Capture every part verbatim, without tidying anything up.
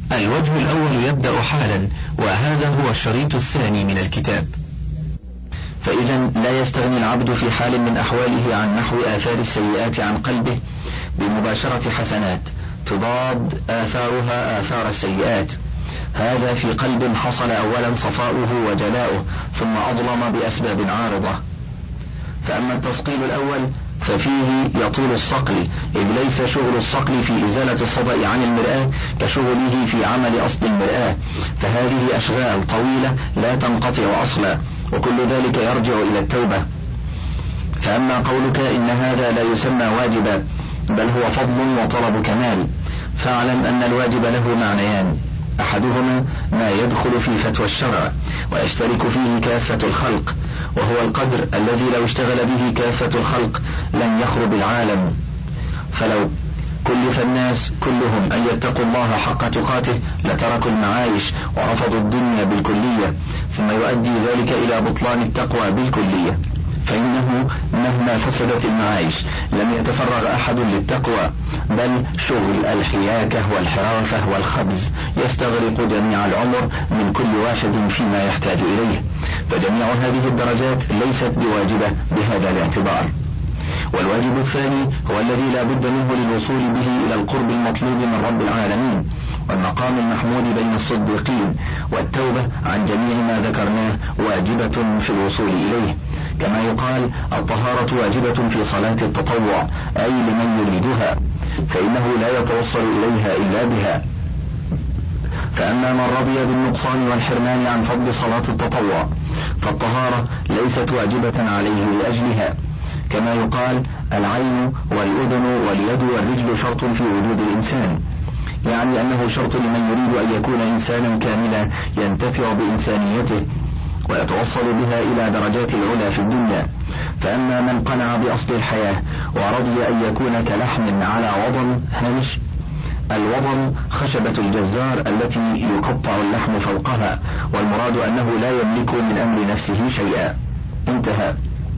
الوجه الأول يبدأ حالا، وهذا هو الشريط الثاني من الكتاب. فإذا لا يستغني العبد في حال من أحواله عن نحو آثار السيئات عن قلبه بمباشرة حسنات تضاد آثارها آثار السيئات. هذا في قلب حصل أولا صفاؤه وجلاؤه، ثم أظلم بأسباب عارضة. فأما التصقيل الأول ففيه يطول الصقل، إذ ليس شغل الصقل في إزالة الصدأ عن المرآة كشغله في عمل أصل المرآة، فهذه أشغال طويلة لا تنقطع أصلا، وكل ذلك يرجع إلى التوبة. فأما قولك إن هذا لا يسمى واجبا بل هو فضل وطلب كمال، فاعلم أن الواجب له معنيان: أحدهما ما يدخل في فتوى الشرع ويشترك فيه كافة الخلق، وهو القدر الذي لو اشتغل به كافة الخلق لم يخرب العالم. فلو كلف الناس كلهم أن يتقوا الله حق تقاته لتركوا المعايش ورفضوا الدنيا بالكلية، ثم يؤدي ذلك إلى بطلان التقوى بالكلية، فإنه مهما فسدت المعايش لم يتفرغ أحد للتقوى، بل شغل الحياكة والحرافة والخبز يستغرق جميع العمر من كل واحد فيما يحتاج إليه، فجميع هذه الدرجات ليست بواجبة بهذا الاعتبار. والواجب الثاني هو الذي لا بد منه للوصول به إلى القرب المطلوب من رب العالمين والمقام المحمود بين الصديقين، والتوبة عن جميع ما ذكرناه واجبة في الوصول إليه، كما يقال الطهارة واجبة في صلاة التطوع، أي لمن يريدها، فإنه لا يتوصل إليها إلا بها. فأما من رضي بالنقصان والحرمان عن فضل صلاة التطوع فالطهارة ليست واجبة عليه لأجلها، كما يقال العين والأذن واليد والرجل شرط في وجود الإنسان، يعني أنه شرط لمن يريد أن يكون إنسانا كاملا ينتفع بإنسانيته ويتوصل بها إلى درجات العلا في الدنيا. فأما من قنع بأصل الحياة ورضي أن يكون كلحم على وضم هامش، الوضم خشبة الجزار التي يقطع اللحم فوقها، والمراد أنه لا يملك من أمر نفسه شيئا، انتهى.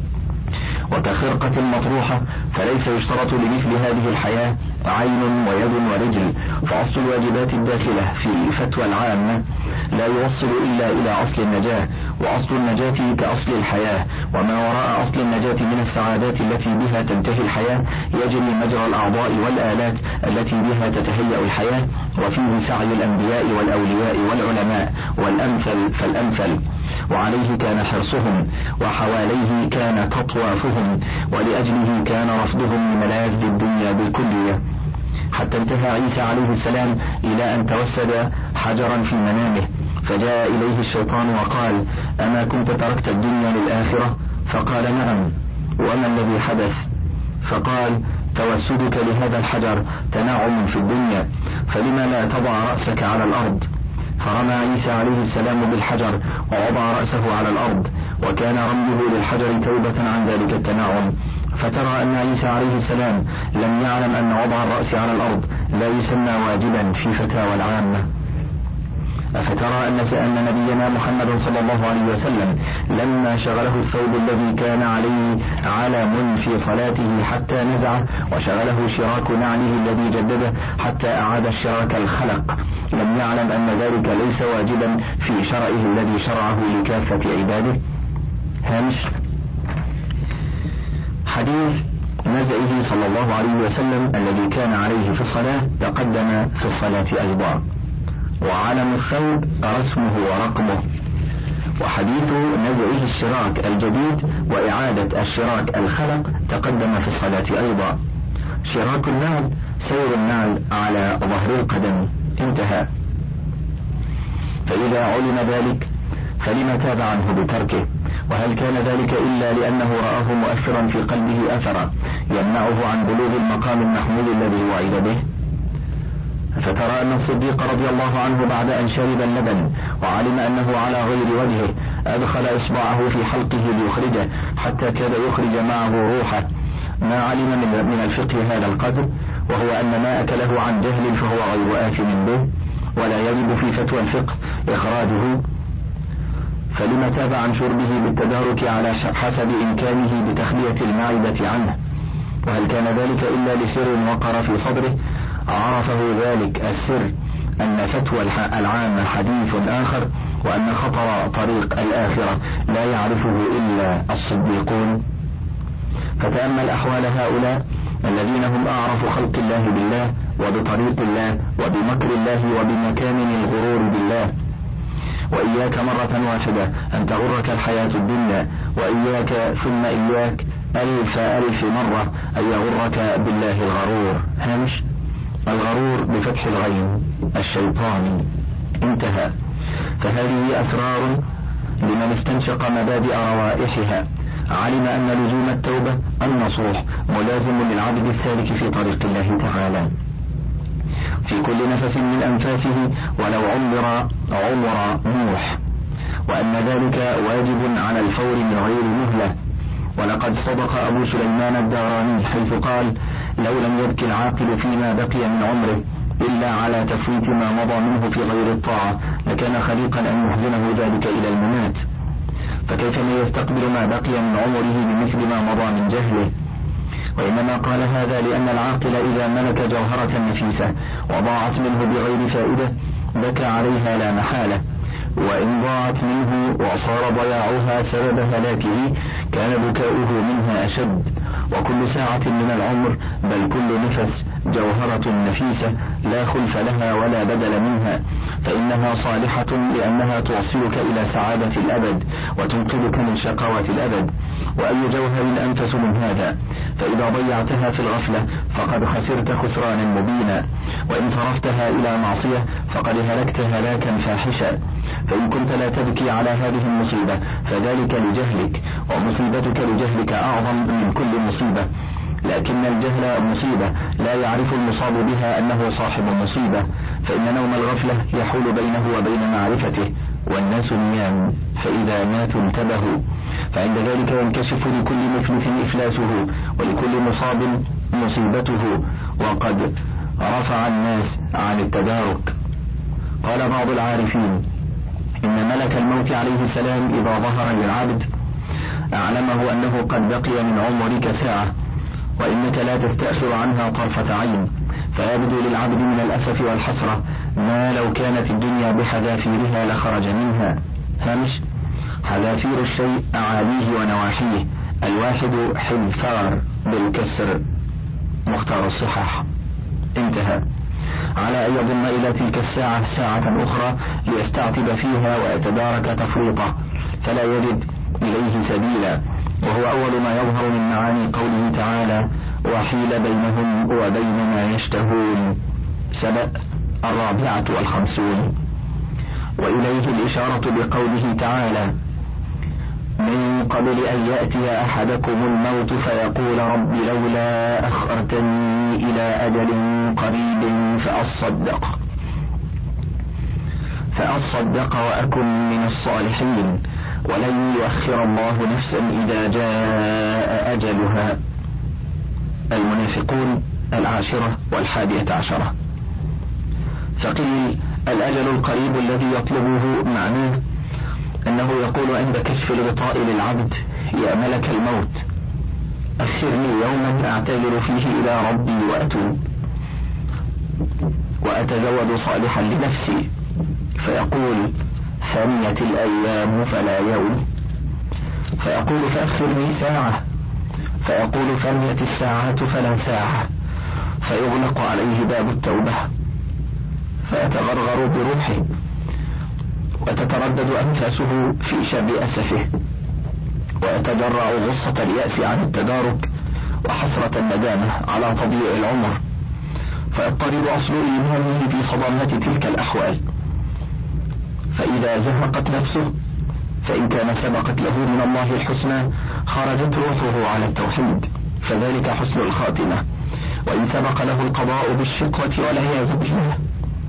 وكخرقة مطروحة فليس يشترط لمثل هذه الحياة عين ويد ورجل، فأصل الواجبات الداخلة في فتوى العامة لا يوصل إلا إلى أصل النجاة، وأصل النجاة كأصل الحياة، وما وراء أصل النجاة من السعادات التي بها تنتهي الحياة يجري مجرى الأعضاء والآلات التي بها تتهيأ الحياة، وفيه سعي الأنبياء والأولياء والعلماء، والأمثل فالأمثل، وعليه كان حرصهم، وحواليه كان تطوافهم، ولأجله كان رفضهم لملاذ الدنيا بالكلية، حتى انتهى عيسى عليه السلام إلى أن توسد حجرا في منامه، فجاء إليه الشيطان وقال: أما كنت تركت الدنيا للآخرة؟ فقال: نعم. وما الذي حدث؟ فقال: توسدك لهذا الحجر تنعم في الدنيا، فلما لا تضع رأسك على الأرض؟ فرمى عيسى عليه السلام بالحجر ووضع رأسه على الأرض، وكان رميه للحجر توبة عن ذلك التنعم. فترى أن عيسى عليه السلام لم يعلم أن وضع الرأس على الأرض لا يسمى واجبا في فتاوى العامة. أفترى أن أن نبينا محمد صلى الله عليه وسلم لما شغله الثوب الذي كان عليه علم في صلاته حتى نزعه، وشغله شراك نعله الذي جدده حتى أعاد الشراك الخلق، لم يعلم أن ذلك ليس واجبا في شرعه الذي شرعه لكافة عباده؟ هامش حديث نزعه صلى الله عليه وسلم الذي كان عليه في الصلاة تقدم في الصلاة أيضا، وعلم الثوب رسمه ورقمه. وحديث نزعه الشراك الجديد وإعادة الشراك الخلق تقدم في الصلاة أيضا. شراك النعل سير النعل على ظهر القدم، انتهى. فإذا علم ذلك فلما تاب عنه بتركه؟ وهل كان ذلك إلا لأنه رآه مؤثرا في قلبه أثرا يمنعه عن بلوغ المقام المحمود الذي وعد به؟ فترى أن الصديق رضي الله عنه بعد أن شرب اللبن وعلم أنه على غير وجهه أدخل إصبعه في حلقه ليخرجه حتى كاد يخرج معه روحه، ما علم من الفقه هذا القدر، وهو أن ما أكله عن جهل فهو غير آثم به، ولا يجب في فتوى الفقه إخراجه. فلما تاب عن شربه بالتدارك على حسب إمكانه بتخلية المعدة عنه؟ وهل كان ذلك إلا لسر وقر في صدره عرفه ذلك السر أن فتوى العامة حديث آخر، وأن خطر طريق الآخرة لا يعرفه إلا الصديقون. فتأمل أحوال هؤلاء الذين هم أعرف خلق الله بالله وبطريق الله وبمكر الله وبمكامن الغرور بالله. وإياك مرة واحدة أن تغرك الحياة الدنيا، وإياك ثم إياك ألف ألف مرة أن يغرك بالله الغرور. هامش الغرور بفتح الغين الشيطاني. انتهى. فهذه أسرار لمن استنشق مبادئ روائحها، علم أن لزوم التوبة النصوح ملازم للعبد السالك في طريق الله تعالى في كل نفس من أنفاسه ولو عمر عمر نوح، وأن ذلك واجب على الفور من غير مهلة. ولقد صدق أبو سليمان الداراني حيث قال: لو لم يبكي العاقل فيما بقي من عمره إلا على تفويت ما مضى منه في غير الطاعة لكان خليقا أن يحزنه ذلك إلى الممات، فكيف من يستقبل ما بقي من عمره بمثل ما مضى من جهله؟ وإنما قال هذا لأن العاقل إذا ملك جوهرة نفيسة وضاعت منه بغير فائدة بكى عليها لا محالة، وإن ضاعت منه وصار ضياعها سبب هلاكه كان بكاؤه منها أشد. وكل ساعة من العمر بل كل نفس جوهرة نفيسة لا خلف لها ولا بدل منها، فإنها صالحة لأنها توصلك إلى سعادة الأبد وتنقذك من شقاوة الأبد. وأي جوهر أنفس من هذا؟ فإذا ضيعتها في الغفلة فقد خسرت خسرانا مبينا، وإن صرفتها إلى معصية فقد هلكت هلاكا فاحشا. فإن كنت لا تبكي على هذه المصيبة فذلك لجهلك، ومصيبتك لجهلك أعظم من كل مصيبة. لكن الجهل مصيبة لا يعرف المصاب بها أنه صاحب مصيبة، فإن نوم الغفلة يحول بينه وبين معرفته، والناس نيام فإذا ماتوا انتبهوا، فعند ذلك ينكشف لكل مفلس إفلاسه ولكل مصاب مصيبته، وقد رفع الناس عن التدارك. قال بعض العارفين: إن ملك الموت عليه السلام إذا ظهر للعبد أعلمه أنه قد بقي من عمرك ساعة وإنك لا تستأخر عنها طرفة عين، فيبدو للعبد من الأسف والحسرة ما لو كانت الدنيا بحذافيرها لخرج منها. هامش حذافير الشيء أعاليه ونواحيه، الواحد حذفار بالكسر، مختار الصحاح. انتهى. على أن يضم إلى تلك الساعة ساعة أخرى ليستعتب فيها ويتدارك تفريطه فلا يجد إليه سبيلا، وهو أول ما يظهر من معاني قوله تعالى: وحيل بينهم وبين ما يشتهون. سبأ الرابعة والخمسون. وإليه الإشارة بقوله تعالى: من قبل أن يأتي أحدكم الموت فيقول رب لولا أخرتني إلى أجل قريب فأصدق فأصدق وأكن من الصالحين ولن يؤخر الله نفسا إذا جاء أجلها. المنافقون العاشرة والحادية عشرة. فقيل الأجل القريب الذي يطلبه معناه أنه يقول عند كشف الغطاء للعبد: يا ملك الموت أخرني يوما أعتذر فيه إلى ربي وأتوب وأتزود صالحا لنفسي، فيقول: ثنيت الأيام فلا يوم، فيقول: فأخرني ساعة، فيقول: ثنيت الساعة فلا ساعة، فيغلق عليه باب التوبة فيتغرغر بروحه وتتردد أنفاسه في شر أسفه، ويتجرع غصة اليأس عن التدارك وحسرة الندامة على تضييع العمر، فيضطرب أصل إيمانه في صدمة تلك الأحوال. فإذا زهقت نفسه فإن كان سبقت له من الله الحسنى خرجت روحه على التوحيد فذلك حسن الخاتمة، وإن سبق له القضاء بالشقوة والعياذ بالله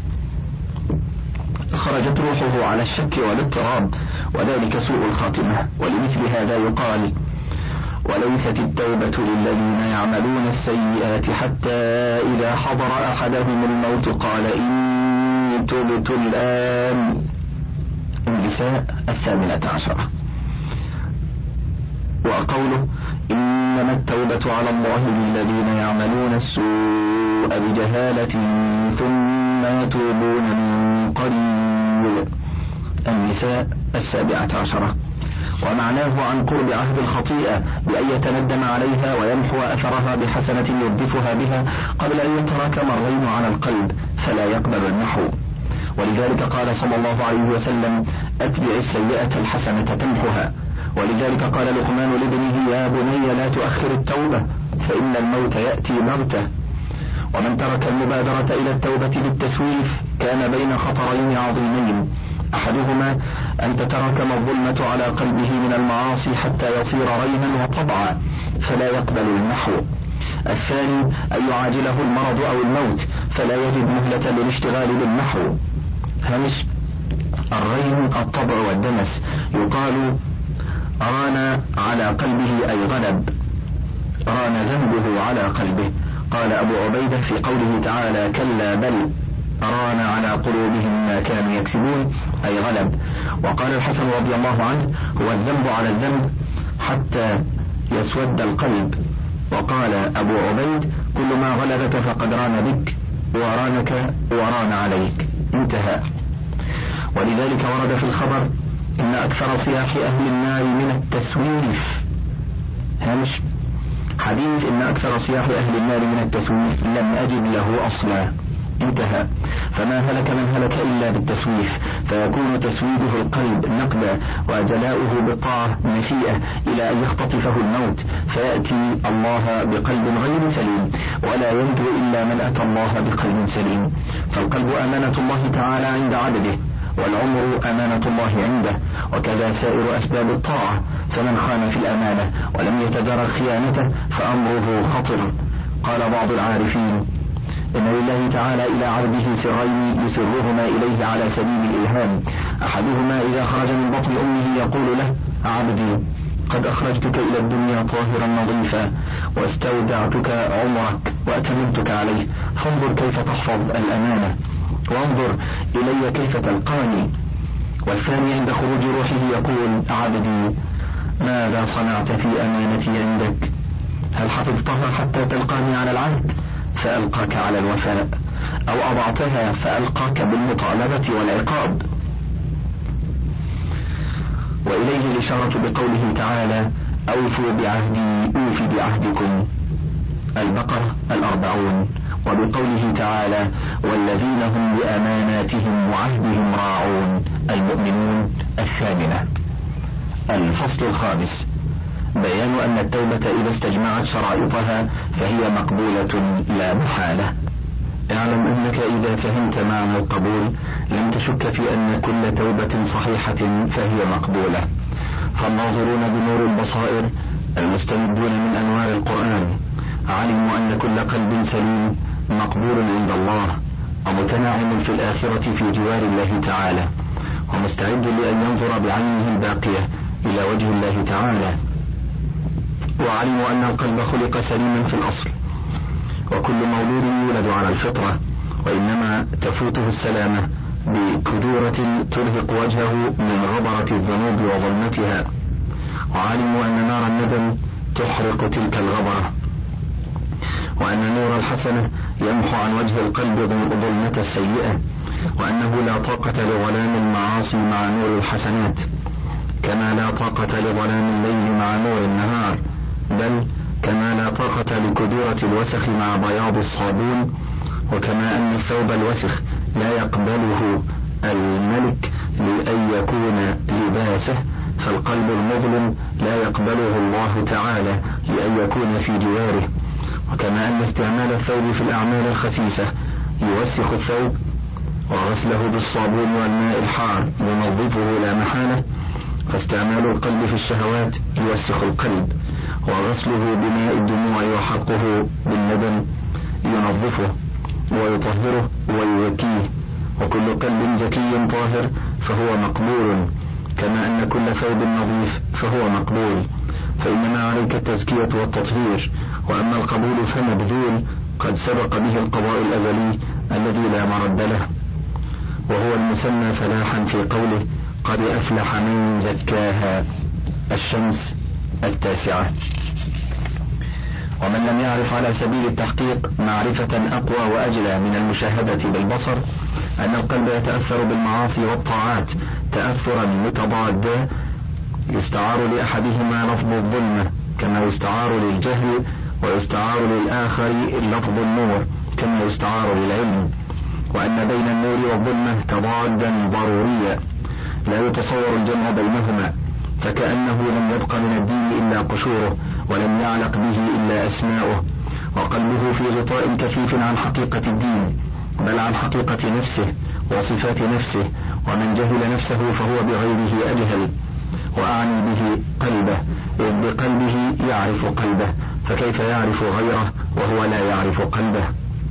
خرجت روحه على الشك والاضطراب وذلك سوء الخاتمة. ولمثل هذا يقال: وليست التوبة للذين يعملون السيئات حتى إذا حضر أحدهم الموت قال إني تبت الآن. النساء الثامنة عشرة. وقوله إنما التوبة على الله للذين يعملون السوء بجهالة ثم يتوبون من قريب. النساء السابعة عشرة. ومعناه عن قرب عهد الخطيئة بأن يتندم عليها ويمحو أثرها بحسنة يردفها بها قبل أن يتراكم الرين على القلب فلا يقبل المحو. ولذلك قال صلى الله عليه وسلم أتبع السيئة الحسنة تمحها. ولذلك قال لقمان لابنه يا بني لا تؤخر التوبة فإن الموت يأتي بغتة. ومن ترك المبادرة إلى التوبة بالتسويف كان بين خطرين عظيمين، أحدهما أن تتراكم الظلمة على قلبه من المعاصي حتى يصير رينا وطبعا فلا يقبل المحو. الثاني أن يعاجله المرض أو الموت فلا يجد مهلة للاشتغال بالمحو. هامش الرين الطبع والدنس. يقال ران على قلبه أي غلب، ران ذنبه على قلبه. قال أبو عبيدة في قوله تعالى كلا بل ران على قلوبهم ما كانوا يكسبون أي غلب. وقال الحسن رضي الله عنه هو الذنب على الذنب حتى يسود القلب. وقال أبو عبيد كل ما غلبك فقد ران بك ورانك وران عليك. انتهى. ولذلك ورد في الخبر إن أكثر صياح أهل النار من التسويف. هامش حديث إن أكثر صياح أهل النار من التسويف لم أجد له أصلا. انتهى. فما هلك من هلك إلا بالتسويف، فيكون تسويده القلب نقدا وجلاؤه بالطاعة نسيئة إلى أن يختطفه الموت فيأتي الله بقلب غير سليم، ولا ينجو إلا من أتى الله بقلب سليم. فالقلب أمانة الله تعالى عند عبده، والعمر أمانة الله عنده، وكذا سائر أسباب الطاعة. فمن خان في الأمانة ولم يتدارك خيانته فأمره خطر. قال بعض العارفين إن لله تعالى إلى عبده سرين يسرهما إليه على سبيل الإلهام. أحدهما إذا خرج من بطن أمه يقول له عبدي قد أخرجتك إلى الدنيا طاهرا نظيفا واستودعتك عمرك وأتممتك عليه، فانظر كيف تحفظ الأمانة وانظر إلي كيف تلقاني. والثاني عند خروج روحه يقول عبدي ماذا صنعت في أمانتي عندك؟ هل حفظتها حتى تلقاني على العهد فألقاك على الوفاء، أو أضعتها فألقاك بالمطالبة والعقاب؟ وإليه الإشارة بقوله تعالى أوفوا بعهدي أوفي بعهدكم، البقرة الأربعون. وبقوله تعالى والذين هم بأماناتهم وعهدهم راعون، المؤمنون الثامنة. الفصل الخامس بيان أن التوبة إذا استجمعت شرائطها فهي مقبولة لا محالة. اعلم أنك إذا فهمت معنى القبول لم تشك في أن كل توبة صحيحة فهي مقبولة. فالناظرون بنور البصائر المستمدون من أنوار القرآن علموا أن كل قلب سليم مقبول عند الله ومتنعم في الآخرة في جوار الله تعالى، ومستعد لأن ينظر بعينه الباقية إلى وجه الله تعالى. وعلموا أن القلب خلق سليما في الأصل، وكل مولود يولد على الفطرة، وإنما تفوته السلامة بكدورة ترهق وجهه من غبرة الذنوب وظلمتها. وعلموا أن نار الندم تحرق تلك الغبرة، وأن نور الحسنة يمحو عن وجه القلب ظلمة السيئة، وأنه لا طاقة لظلام المعاصي مع نور الحسنات، كما لا طاقة لظلام الليل مع نور النهار، بل كما لا طاقة لكدورة الوسخ مع بياض الصابون. وكما أن الثوب الوسخ لا يقبله الملك لأن يكون لباسه، فالقلب المظلم لا يقبله الله تعالى لأن يكون في جواره. وكما أن استعمال الثوب في الأعمال الخسيسة يوسخ الثوب، وغسله بالصابون والماء الحار ينظفه لا محالة، فاستعمال القلب في الشهوات يوسخ القلب، وغسله بماء الدموع وحرقه بالندم ينظفه ويطهره ويزكيه. وكل قلب زكي طاهر فهو مقبول، كما أن كل ثوب نظيف فهو مقبول، فإنما عليك التزكية والتطهير. وأما القبول فمبذول قد سبق به القضاء الأزلي الذي لا مرد له، وهو المسمى فلاحا في قوله قد أفلح من زكاها. الشمس التاسعة. ومن لم يعرف على سبيل التحقيق معرفة أقوى وأجلى من المشاهدة بالبصر أن القلب يتأثر بالمعاصي والطاعات تأثرا متضادا، يستعار لأحدهما لفظ الظلمة كما يستعار للجهل، ويستعار للآخر لفظ النور كما يستعار للعلم، وأن بين النور والظلمة تضادا ضروريا لا يتصور الجمع بينهما، فكأنه لم يبق من الدين إلا قشوره، ولم يعلق به إلا أسماؤه، وقلبه في غطاء كثيف عن حقيقة الدين، بل عن حقيقة نفسه وصفات نفسه، ومن جهل نفسه فهو بغيره أجهل. وأعني به قلبه، إذ بقلبه يعرف قلبه، فكيف يعرف غيره وهو لا يعرف قلبه؟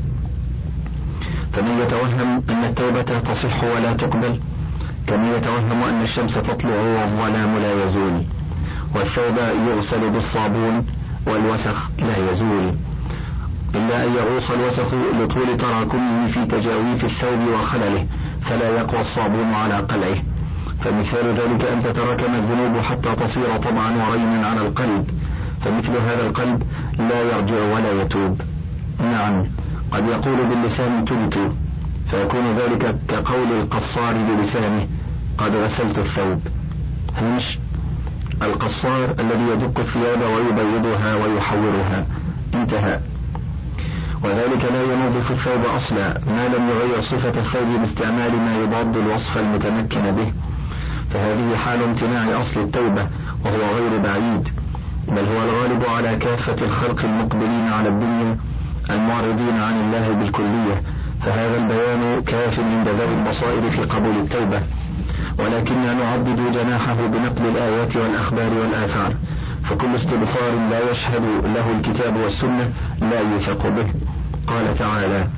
فمن يتوهم أن التوبة تصح ولا تقبل كمن يتوهم أن الشمس تطلع والظلام لا يزول، والثوب يغسل بالصابون والوسخ لا يزول، إلا أن يغوص الوسخ لطول تراكمه في تجاويف الثوب وخلله فلا يقوى الصابون على قلعه. فمثال ذلك أن تتراكم الذنوب حتى تصير طبعا ورينا على القلب، فمثل هذا القلب لا يرجع ولا يتوب. نعم، قد يقول باللسان تبت، فيكون ذلك كقول القصار بلسانه قد غسلت الثوب. همش القصار الذي يدق الثياب ويبيضها ويحورها، انتهى. وذلك لا ينظف الثوب أصلا ما لم يغير صفة الثوب باستعمال ما يضاد الوصف المتمكن به، فهذه حال امتناع أصل التوبة وهو غير بعيد، بل هو الغالب على كافة الخلق المقبلين على الدنيا المعرضين عن الله بالكلية، فهذا البيان كاف عند ذوي البصائر في قبول التوبة. ولكننا نعبد جناحه بنقل الآيات والأخبار والآثار، فكل استبصار لا يشهد له الكتاب والسنة لا يثق به. قال تعالى: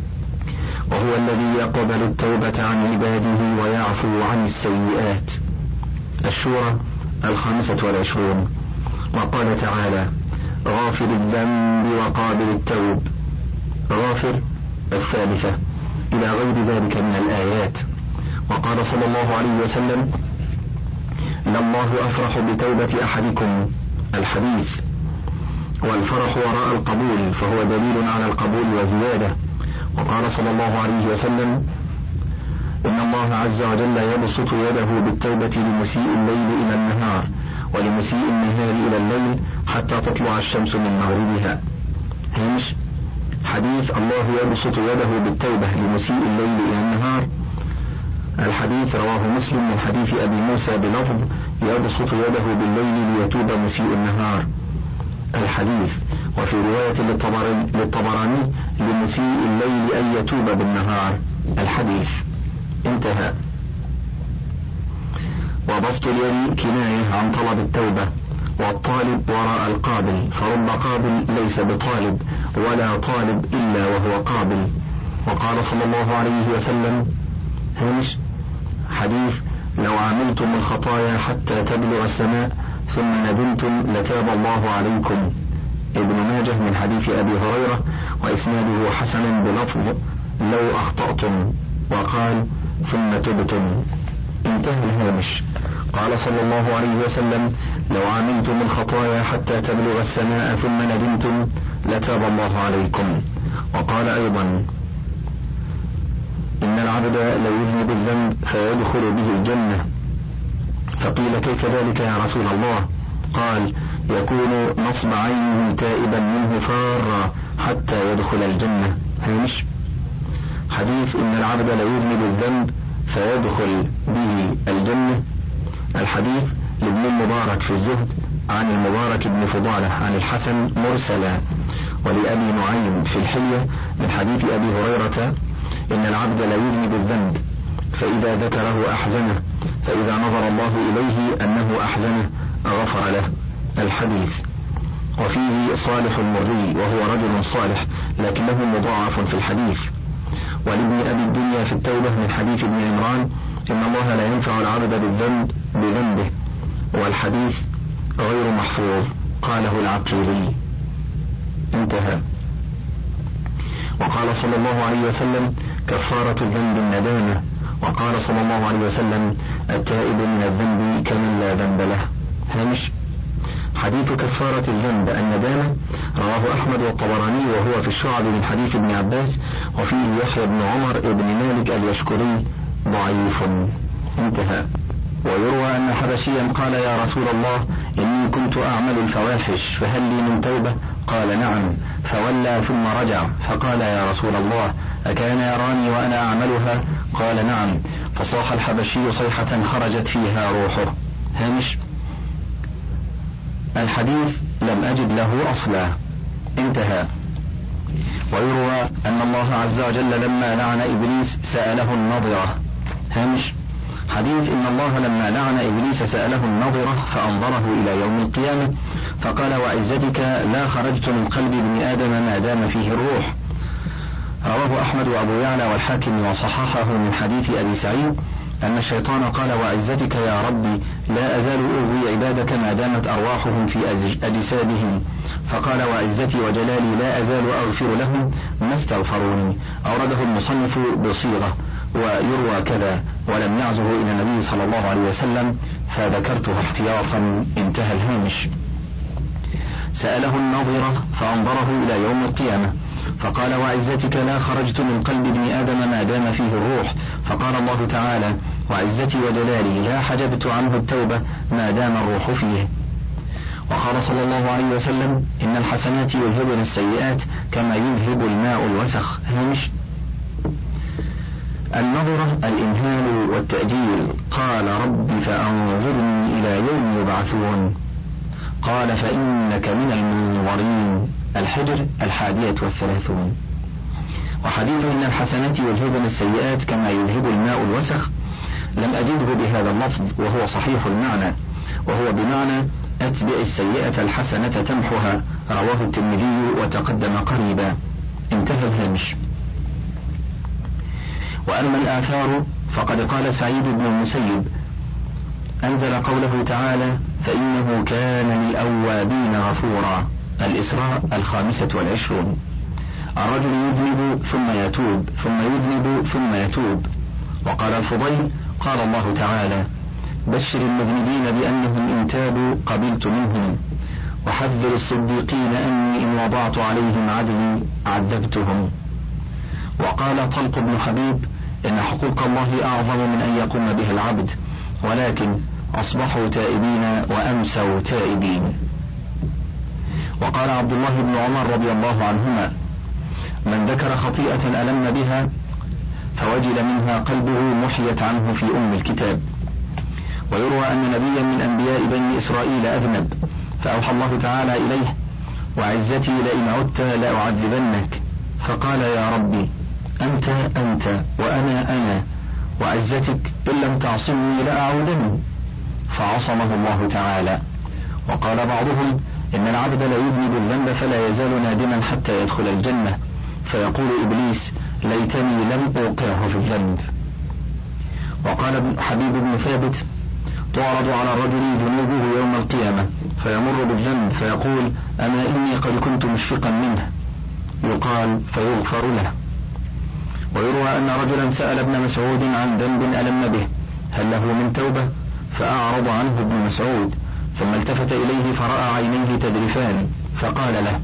وهو الذي يقبل التوبة عن عباده ويعفو عن السيئات. الشورى الخامسة والعشرون. وقال تعالى: غافر الذنب وقابل التوب. غافر الثالثة إلى غير ذلك من الآيات. وقال صلى الله عليه وسلم: لله أفرح بتوبة أحدكم. الحديث. والفرح وراء القبول، فهو دليل على القبول وزيادة. وقال صلى الله عليه وسلم: إن الله عز وجل يبسط يده بالتوبة لمسيء الليل إلى النهار، ولمسيء النهار إلى الليل حتى تطلع الشمس من مغربها. همش حديث الله يبسط يده بالتوبة لمسيء الليل إلى النهار. الحديث رواه مسلم من حديث أبي موسى بلفظ: يبسط يده بالليل ليتوب مسيء النهار. الحديث. وفي رواية للطبراني: لمسيء الليل أن يتوب بالنهار. الحديث. انتهى. وبسط اليد كناية عن طلب التوبة، والطالب وراء القابل، فرب قابل ليس بطالب، ولا طالب إلا وهو قابل. وقال صلى الله عليه وسلم: همش حديث: لو عملتم الخطايا حتى تبلغ السماء ثم ندمتم لتاب الله عليكم. ابن ماجه من حديث أبي هريرة، وإسناده حسن بلفظ: لو أخطأتم، وقال: ثم تبتم. انتهى الهامش. قال صلى الله عليه وسلم: لو عملتم الخطايا حتى تبلغ السماء ثم ندمتم لتاب الله عليكم. وقال أيضا: إن العبد ليذنب الذنب فيدخل به الجنة. فقيل: كيف ذلك يا رسول الله؟ قال: يكون نصب عينه تائبا منه فارا حتى يدخل الجنة. هامش حديث إن العبد ليذنب الذنب فيدخل به الجنة. الحديث لابن المبارك في الزهد عن المبارك بن فضالة عن الحسن مرسلا، ولأبي نعيم في الحلية من حديث أبي هريرة: إن العبد ليذنب الذنب فإذا ذكره أحزنه، فإذا نظر الله إليه أنه أحزنه غفر له. الحديث. وفيه صالح المري وهو رجل صالح لكنه مضاعف في الحديث. ولابن أبي الدنيا في التوبة من حديث ابن عمران: إن الله لا ينفع العبد بالذنب بذنبه. والحديث غير محفوظ، قاله العقيلي. انتهى. وقال صلى الله عليه وسلم: كفارة الذنب الندامة. وقال صلى الله عليه وسلم: التائب من الذنب كمن لا ذنب له. هامش حديث كفارة الذنب الندامة رواه أحمد والطبراني وهو في الشعب من حديث ابن عباس، وفيه يحيى بن عمر بن مالك اليشكري ضعيف. انتهى. ويروى أن حبشيا قال: يا رسول الله، إني كنت أعمل الفواحش فهل لي من توبة؟ قال: نعم. فولى ثم رجع فقال: يا رسول الله، أكان يراني وأنا أعملها؟ قال: نعم. فصاح الحبشي صيحة خرجت فيها روحه. هامش: الحديث لم أجد له أصلا. انتهى. ويروى أن الله عز وجل لما لعن إبليس سأله النظرة. هامش: حديث إن الله لما لعن إبليس سأله النظرة فأنظره إلى يوم القيامة فقال: وعزتك لا خرجت من قلب ابن آدم ما دام فيه الروح. رواه أحمد وأبو يعلى والحاكم وصححه من حديث أبي سعيد أن الشيطان قال: وعزتك يا ربي لا أزال أغوي عبادك ما دامت أرواحهم في أجسادهم، فقال: وعزتي وجلالي لا أزال أغفر لهم ما استغفروني. أورده المصنف بصيغة ويروى كذا ولم يعزه إلى النبي صلى الله عليه وسلم فذكرته احتياطا. انتهى الهامش. سأله النظرة فأنظره إلى يوم القيامة فقال: وعزتك لا خرجت من قلب ابن آدم ما دام فيه الروح. فقال الله تعالى: وعزتي وجلالي لا حجبت عنه التوبة ما دام الروح فيه. وقال صلى الله عليه وسلم: إن الحسنات يذهبن السيئات كما يذهب الماء الوسخ. هامش: النظرة الإمهال والتأجيل. قال: رب فأنظرني إلى يوم يبعثون. قال: فإنك من المنظرين. الحجر الحادية والثلاثون. وحديث إن الحسنات يذهبن السيئات كما يذهب الماء الوسخ لم أجده بهذا اللفظ وهو صحيح المعنى، وهو بمعنى أتبع السيئة الحسنة تمحها. رواه الترمذي وتقدم قريبا. انتهى الهامش. وأما الآثار فقد قال سعيد بن المسيب: أنزل قوله تعالى: فإنه كان للأوابين غفورا. الإسراء الخامسة والعشرون. الرجل يذنب ثم يتوب ثم يذنب ثم يتوب. وقال الفضيل: قال الله تعالى: بشر المذنبين بأنهم إن تابوا قبلت منهم، وحذر الصديقين أني إن وضعت عليهم عدلي عذبتهم. وقال طلق بن حبيب: إن حقوق الله أعظم من أن يقوم بها العبد، ولكن أصبحوا تائبين وأمسوا تائبين. وقال عبد الله بن عمر رضي الله عنهما: من ذكر خطيئة ألم بها فوجل منها قلبه محيت عنه في أم الكتاب. ويروى أن نبيا من أنبياء بني إسرائيل أذنب فأوحى الله تعالى إليه: وعزتي لئن عدت لأعذبنك. فقال: يا ربي أنت أنت وأنا أنا، وعزتك إن لم تعصمني لأعودن. فعصمه الله تعالى. وقال بعضهم: إن العبد لا يذنب الذنب فلا يزال نادما حتى يدخل الجنة، فيقول إبليس: ليتني لم أوقعه في الذنب. وقال حبيب بن ثابت: تعرض على الرجل ذنوبه يوم القيامة فيمر بالذنب فيقول: أما إني قد كنت مشفقا منه، يقال فيغفر له. ويروى أن رجلا سأل ابن مسعود عن ذنب ألم به: هل له من توبة؟ فأعرض عنه ابن مسعود، ثم التفت إليه فرأى عينيه تذرفان فقال له: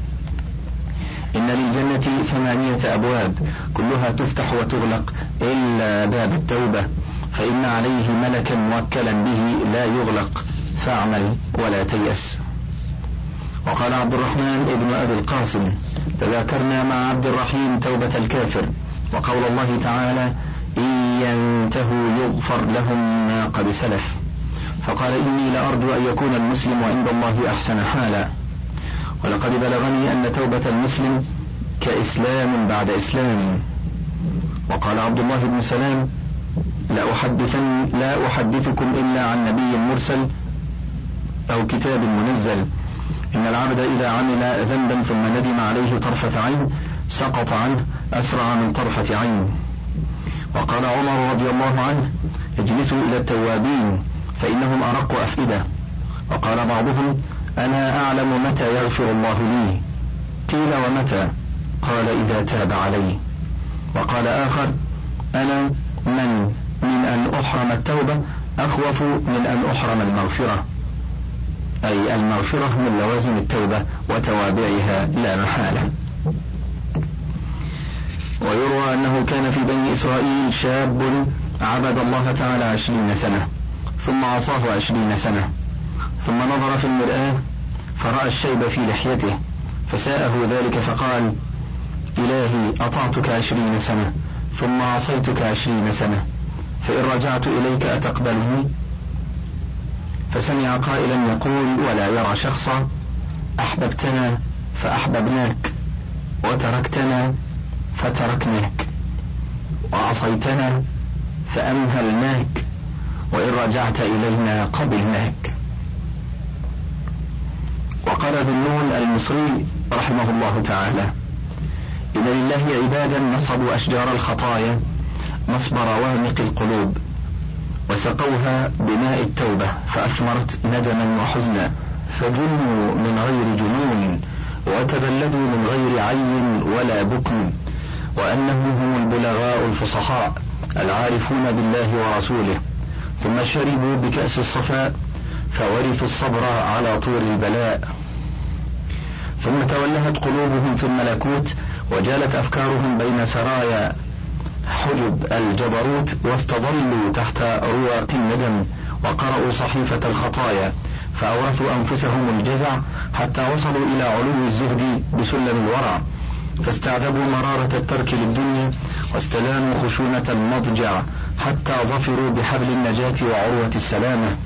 إن للجنة ثمانية أبواب كلها تفتح وتغلق إلا باب التوبة، فإن عليه ملكا موكلا به لا يغلق، فاعمل ولا تيأس. وقال عبد الرحمن ابن أبي القاسم: تذاكرنا مع عبد الرحيم توبة الكافر وقول الله تعالى: إن ينتهوا يغفر لهم ما قد سلف. فقال: إني لأرجو أن يكون المسلم عند الله أحسن حالا، ولقد بلغني أن توبة المسلم كإسلام بعد إسلام. وقال عبد الله بن سلام: لا أحدثن لا أحدثكم إلا عن نبي مرسل أو كتاب منزل، إن العبد إذا عمل ذنبا ثم ندم عليه طرفة عين سقط عنه أسرع من طرفة عين. وقال عمر رضي الله عنه: اجلسوا إلى التوابين فإنهم أرق أفئدة. وقال بعضهم: أنا أعلم متى يغفر الله لي. قيل: ومتى؟ قال: إذا تاب علي. وقال آخر: أنا من من أن أحرم التوبة أخوف من أن أحرم المغفرة. أي المغفرة من لوازم التوبة وتوابعها لا محالة. ويروى أنه كان في بني إسرائيل شاب عبد الله تعالى عشرين سنة ثم عصاه عشرين سنة، ثم نظر في المرآة فرأى الشيب في لحيته فساءه ذلك فقال: إلهي أطعتك عشرين سنة ثم عصيتك عشرين سنة، فإن رجعت إليك أتقبلني؟ فسمع قائلا يقول ولا يرى شخصا: أحببتنا فأحببناك، وتركتنا فتركناك، وعصيتنا فأمهلناك، وإن رجعت إلينا قبلناك. وقال ذو النون المصري رحمه الله تعالى: إن لله عبادا نصبوا أشجار الخطايا نصب روامق القلوب، وسقوها بماء التوبة فأثمرت ندما وحزنا، فجنوا من غير جنون وتبلدوا من غير عين ولا بكم، وأنهم هم البلغاء الفصحاء العارفون بالله ورسوله، ثم شربوا بكأس الصفاء فورثوا الصبر على طول البلاء، ثم تولهت قلوبهم في الملكوت وجالت أفكارهم بين سرايا حجب الجبروت، واستظلوا تحت رواق الندم وقرأوا صحيفة الخطايا فأورثوا أنفسهم الجزع حتى وصلوا إلى علو الزهد بسلم الورع، فاستعذبوا مرارة الترك للدنيا واستلانوا خشونة المضجع حتى ظفروا بحبل النجاة وعروة السلامة،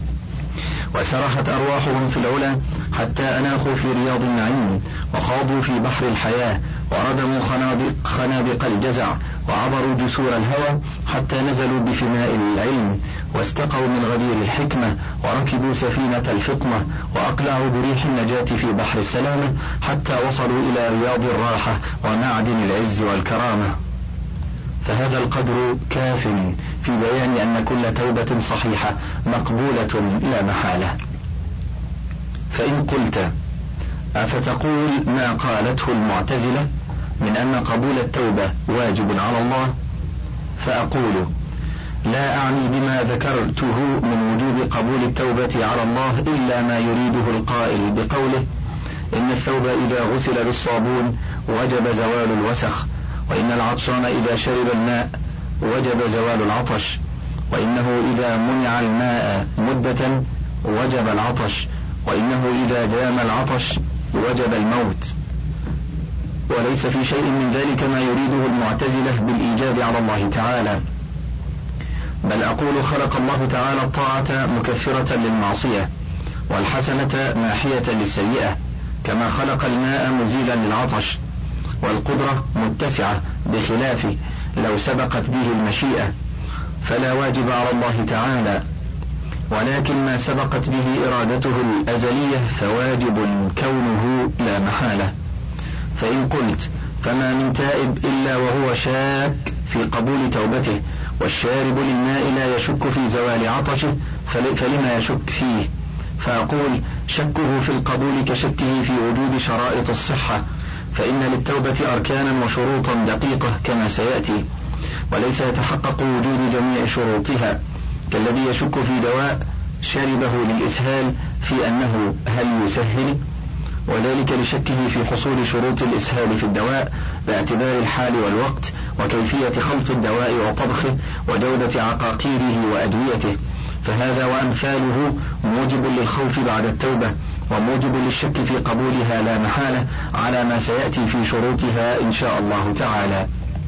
وسرحت أرواحهم في العلا حتى أناخوا في رياض النعيم، وخاضوا في بحر الحياة وردموا خنادق, خنادق الجزع، وعبروا جسور الهوى حتى نزلوا بفناء العلم، واستقوا من غدير الحكمة، وركبوا سفينة الفطنة، وأقلعوا بريح النجاة في بحر السلامة حتى وصلوا إلى رياض الراحة ومعدن العز والكرامة. فهذا القدر كاف في بيان أن كل توبة صحيحة مقبولة لا محالة. فإن قلت: أفتقول ما قالته المعتزلة من أن قبول التوبة واجب على الله؟ فأقول: لا أعني بما ذكرته من وجوب قبول التوبة على الله إلا ما يريده القائل بقوله: إن الثوب إذا غسل بالصابون وجب زوال الوسخ، وإن العطشان إذا شرب الماء وجب زوال العطش، وإنه إذا منع الماء مدة وجب العطش، وإنه إذا دام العطش وجب الموت. وليس في شيء من ذلك ما يريده المعتزلة بالإيجاب على الله تعالى، بل أقول: خلق الله تعالى الطاعة مكفرة للمعصية والحسنة ماحية للسيئة، كما خلق الماء مزيلا للعطش، والقدرة متسعة بخلافه لو سبقت به المشيئة، فلا واجب على الله تعالى، ولكن ما سبقت به إرادته الأزلية فواجب كونه لا محالة. فإن قلت: فما من تائب إلا وهو شاك في قبول توبته، والشارب للماء لا يشك في زوال عطشه، فلما يشك فيه؟ فأقول: شكه في القبول كشكه في وجود شرائط الصحة، فإن للتوبة أركانا وشروطا دقيقة كما سيأتي، وليس يتحقق وجود جميع شروطها، كالذي يشك في دواء شربه للإسهال في أنه هل يسهل، وذلك لشكه في حصول شروط الإسهال في الدواء باعتبار الحال والوقت وكيفية خلط الدواء وطبخه وجودة عقاقيره وأدويته، فهذا وأمثاله موجب للخوف بعد التوبة، وموجب للشك في قبولها لا محالة على ما سيأتي في شروطها إن شاء الله تعالى.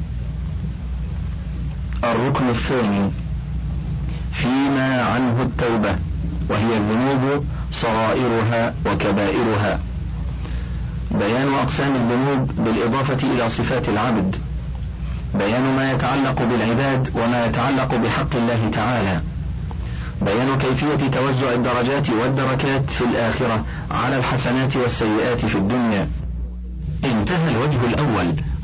الركن الثاني فيما عنه التوبة، وهي الذنوب صغائرها وكبائرها. بيان أقسام الذنوب بالإضافة إلى صفات العبد، بيان ما يتعلق بالعباد وما يتعلق بحق الله تعالى، بيان كيفية توزع الدرجات والدركات في الآخرة على الحسنات والسيئات في الدنيا. انتهى الوجه الأول.